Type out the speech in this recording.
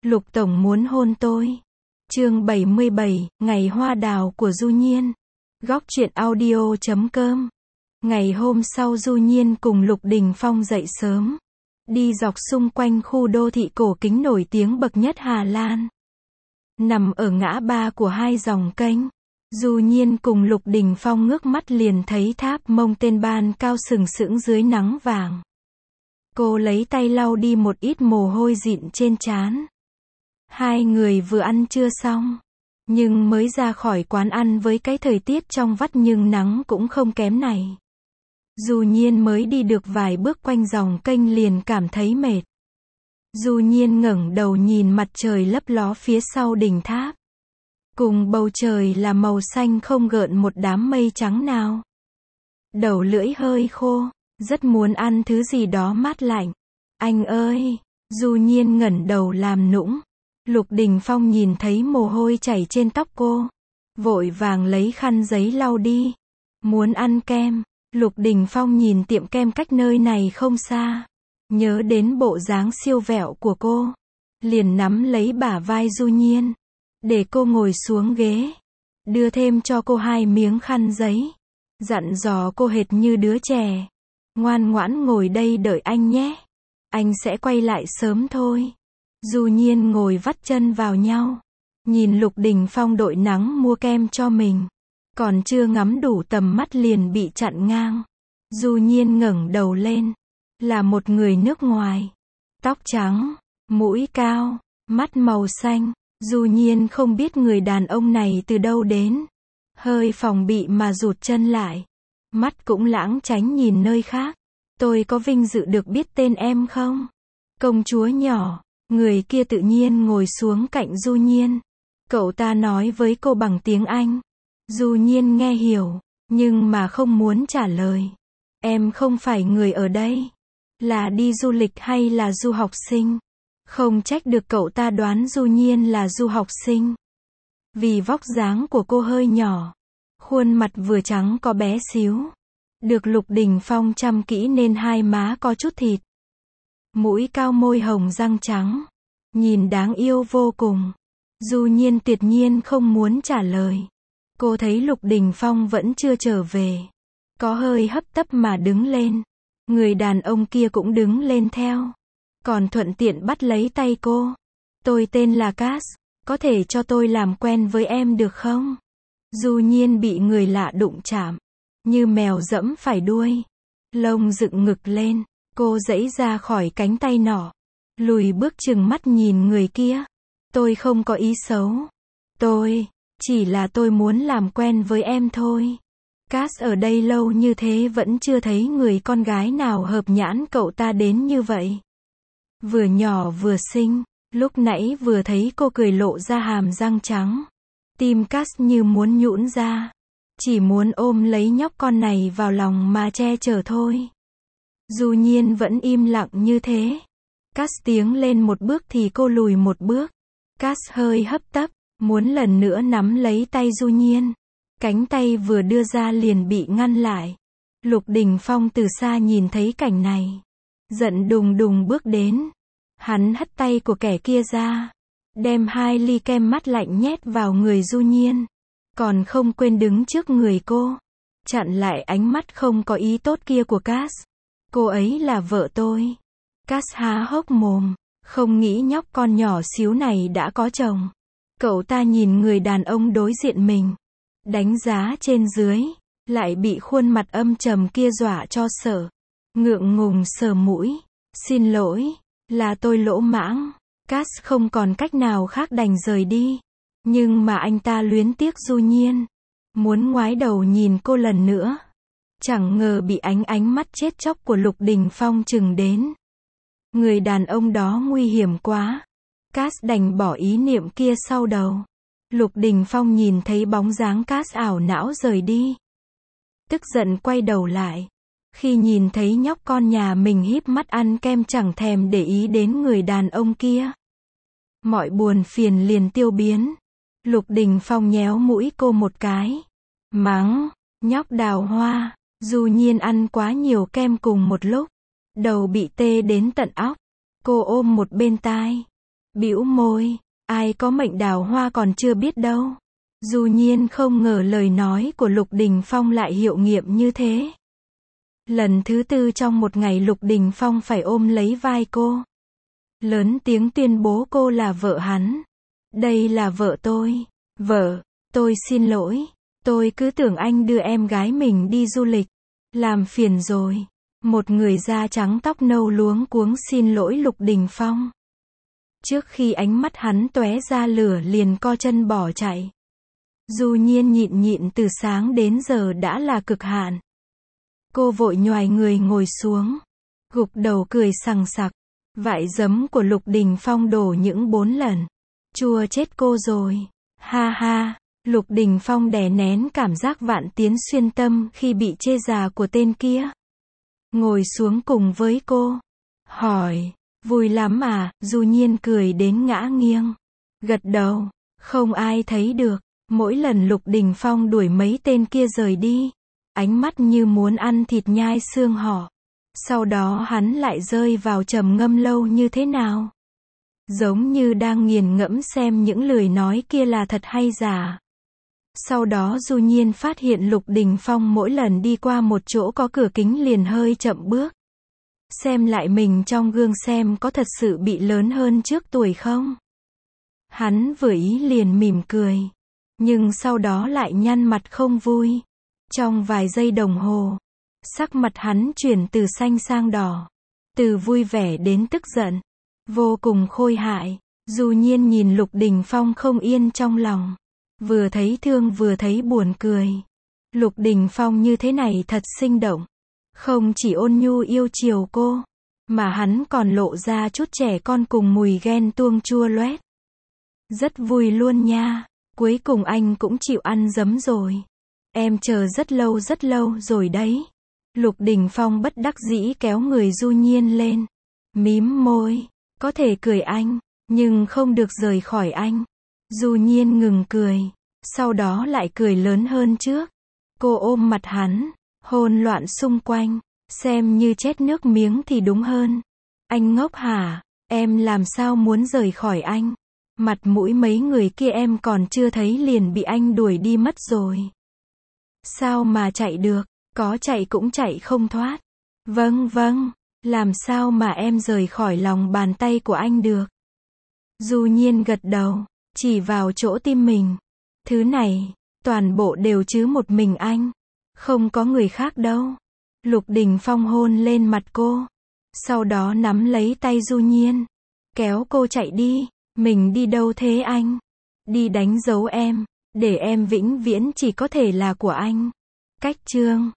Lục Tổng muốn hôn tôi. Chương 77, Ngày Hoa Đào của Du Nhiên. Góc truyện audio.com. Ngày hôm sau Du Nhiên cùng Lục Đình Phong dậy sớm, đi dọc xung quanh khu đô thị cổ kính nổi tiếng bậc nhất Hà Lan. Nằm ở ngã ba của hai dòng kênh, Du Nhiên cùng Lục Đình Phong ngước mắt liền thấy tháp Mông Tên Ban cao sừng sững dưới nắng vàng. Cô lấy tay lau đi một ít mồ hôi dịn trên trán. Hai người vừa ăn trưa xong, nhưng mới ra khỏi quán ăn với cái thời tiết trong vắt nhưng nắng cũng không kém này. Du Nhiên mới đi được vài bước quanh dòng kênh liền cảm thấy mệt. Du Nhiên ngẩng đầu nhìn mặt trời lấp ló phía sau đỉnh tháp. Cùng bầu trời là màu xanh không gợn một đám mây trắng nào. Đầu lưỡi hơi khô, rất muốn ăn thứ gì đó mát lạnh. Anh ơi! Du Nhiên ngẩng đầu làm nũng. Lục Đình Phong nhìn thấy mồ hôi chảy trên tóc cô, vội vàng lấy khăn giấy lau đi. Muốn ăn kem. Lục Đình Phong nhìn tiệm kem cách nơi này không xa, nhớ đến bộ dáng siêu vẹo của cô, liền nắm lấy bả vai Du Nhiên, để cô ngồi xuống ghế, đưa thêm cho cô 2 miếng khăn giấy, dặn dò cô hệt như đứa trẻ, ngoan ngoãn ngồi đây đợi anh nhé, anh sẽ quay lại sớm thôi. Du Nhiên ngồi vắt chân vào nhau, nhìn Lục Đình Phong đội nắng mua kem cho mình, còn chưa ngắm đủ tầm mắt liền bị chặn ngang. Du Nhiên ngẩng đầu lên, là một người nước ngoài, tóc trắng, mũi cao, mắt màu xanh. Du Nhiên không biết người đàn ông này từ đâu đến, hơi phòng bị mà rụt chân lại, mắt cũng lãng tránh nhìn nơi khác. Tôi có vinh dự được biết tên em không? Công chúa nhỏ. Người kia tự nhiên ngồi xuống cạnh Du Nhiên. Cậu ta nói với cô bằng tiếng Anh. Du Nhiên nghe hiểu, nhưng mà không muốn trả lời. Em không phải người ở đây, là đi du lịch hay là du học sinh? Không trách được cậu ta đoán Du Nhiên là du học sinh. Vì vóc dáng của cô hơi nhỏ, khuôn mặt vừa trắng có bé xíu, được Lục Đình Phong chăm kỹ nên hai má có chút thịt. Mũi cao môi hồng răng trắng, nhìn đáng yêu vô cùng. Du Nhiên tuyệt nhiên không muốn trả lời. Cô thấy Lục Đình Phong vẫn chưa trở về, có hơi hấp tấp mà đứng lên. Người đàn ông kia cũng đứng lên theo, còn thuận tiện bắt lấy tay cô. Tôi tên là Cass, có thể cho tôi làm quen với em được không? Du Nhiên bị người lạ đụng chạm, như mèo dẫm phải đuôi, lông dựng ngực lên. Cô giãy ra khỏi cánh tay nọ, lùi bước chừng mắt nhìn người kia. Tôi không có ý xấu. Chỉ là tôi muốn làm quen với em thôi. Cass ở đây lâu như thế vẫn chưa thấy người con gái nào hợp nhãn cậu ta đến như vậy. Vừa nhỏ vừa xinh, lúc nãy vừa thấy cô cười lộ ra hàm răng trắng. Tim Cass như muốn nhũn ra. Chỉ muốn ôm lấy nhóc con này vào lòng mà che chở thôi. Du Nhiên vẫn im lặng như thế. Cass tiến lên một bước thì cô lùi một bước. Cass hơi hấp tấp, muốn lần nữa nắm lấy tay Du Nhiên. Cánh tay vừa đưa ra liền bị ngăn lại. Lục Đình Phong từ xa nhìn thấy cảnh này, giận đùng đùng bước đến. Hắn hất tay của kẻ kia ra, đem 2 ly kem mát lạnh nhét vào người Du Nhiên, còn không quên đứng trước người cô, chặn lại ánh mắt không có ý tốt kia của Cass. Cô ấy là vợ tôi. Cass há hốc mồm, không nghĩ nhóc con nhỏ xíu này đã có chồng. Cậu ta nhìn người đàn ông đối diện mình, đánh giá trên dưới, lại bị khuôn mặt âm trầm kia dọa cho sợ. Ngượng ngùng sờ mũi. Xin lỗi, là tôi lỗ mãng. Cass không còn cách nào khác đành rời đi. Nhưng mà anh ta luyến tiếc Du Nhiên, muốn ngoái đầu nhìn cô lần nữa. Chẳng ngờ bị ánh mắt chết chóc của Lục Đình Phong chừng đến. Người đàn ông đó nguy hiểm quá. Cass đành bỏ ý niệm kia sau đầu. Lục Đình Phong nhìn thấy bóng dáng Cass ảo não rời đi, tức giận quay đầu lại. Khi nhìn thấy nhóc con nhà mình híp mắt ăn kem chẳng thèm để ý đến người đàn ông kia, mọi buồn phiền liền tiêu biến. Lục Đình Phong nhéo mũi cô một cái, mắng, nhóc đào hoa. Du Nhiên ăn quá nhiều kem cùng một lúc, đầu bị tê đến tận óc. Cô ôm một bên tai, bĩu môi, ai có mệnh đào hoa còn chưa biết đâu. Du Nhiên không ngờ lời nói của Lục Đình Phong lại hiệu nghiệm như thế. Lần thứ 4 trong một ngày Lục Đình Phong phải ôm lấy vai cô. Lớn tiếng tuyên bố cô là vợ hắn. Đây là vợ tôi. Vợ, tôi xin lỗi. Tôi cứ tưởng anh đưa em gái mình đi du lịch. Làm phiền rồi. Một người da trắng tóc nâu luống cuống xin lỗi Lục Đình Phong. Trước khi ánh mắt hắn tóe ra lửa liền co chân bỏ chạy. Du Nhiên nhịn từ sáng đến giờ đã là cực hạn. Cô vội nhoài người ngồi xuống. Gục đầu cười sằng sặc. Vại giấm của Lục Đình Phong đổ những 4 lần. Chua chết cô rồi. Ha ha. Lục Đình Phong đè nén cảm giác vạn tiến xuyên tâm khi bị chê già của tên kia. Ngồi xuống cùng với cô. Hỏi. Vui lắm à? Du Nhiên cười đến ngã nghiêng. Gật đầu. Không ai thấy được. Mỗi lần Lục Đình Phong đuổi mấy tên kia rời đi. Ánh mắt như muốn ăn thịt nhai xương họ. Sau đó hắn lại rơi vào trầm ngâm lâu như thế nào. Giống như đang nghiền ngẫm xem những lời nói kia là thật hay giả. Sau đó Du Nhiên phát hiện Lục Đình Phong mỗi lần đi qua một chỗ có cửa kính liền hơi chậm bước. Xem lại mình trong gương xem có thật sự bị lớn hơn trước tuổi không. Hắn vừa ý liền mỉm cười. Nhưng sau đó lại nhăn mặt không vui. Trong vài giây đồng hồ, sắc mặt hắn chuyển từ xanh sang đỏ. Từ vui vẻ đến tức giận. Vô cùng khôi hại. Du Nhiên nhìn Lục Đình Phong không yên trong lòng. Vừa thấy thương vừa thấy buồn cười. Lục Đình Phong như thế này thật sinh động. Không chỉ ôn nhu yêu chiều cô, mà hắn còn lộ ra chút trẻ con cùng mùi ghen tuông chua loét. Rất vui luôn nha. Cuối cùng anh cũng chịu ăn giấm rồi. Em chờ rất lâu rồi đấy. Lục Đình Phong bất đắc dĩ kéo người Du Nhiên lên. Mím môi. Có thể cười anh, nhưng không được rời khỏi anh. Du Nhiên ngừng cười. Sau đó lại cười lớn hơn trước. Cô ôm mặt hắn. Hôn loạn xung quanh. Xem như chét nước miếng thì đúng hơn. Anh ngốc hả? Em làm sao muốn rời khỏi anh? Mặt mũi mấy người kia em còn chưa thấy liền bị anh đuổi đi mất rồi. Sao mà chạy được? Có chạy cũng chạy không thoát. Vâng. Làm sao mà em rời khỏi lòng bàn tay của anh được? Du Nhiên gật đầu. Chỉ vào chỗ tim mình. Thứ này, toàn bộ đều chứ một mình anh. Không có người khác đâu. Lục Đình Phong hôn lên mặt cô. Sau đó nắm lấy tay Du Nhiên. Kéo cô chạy đi. Mình đi đâu thế anh? Đi đánh dấu em. Để em vĩnh viễn chỉ có thể là của anh. Cách chương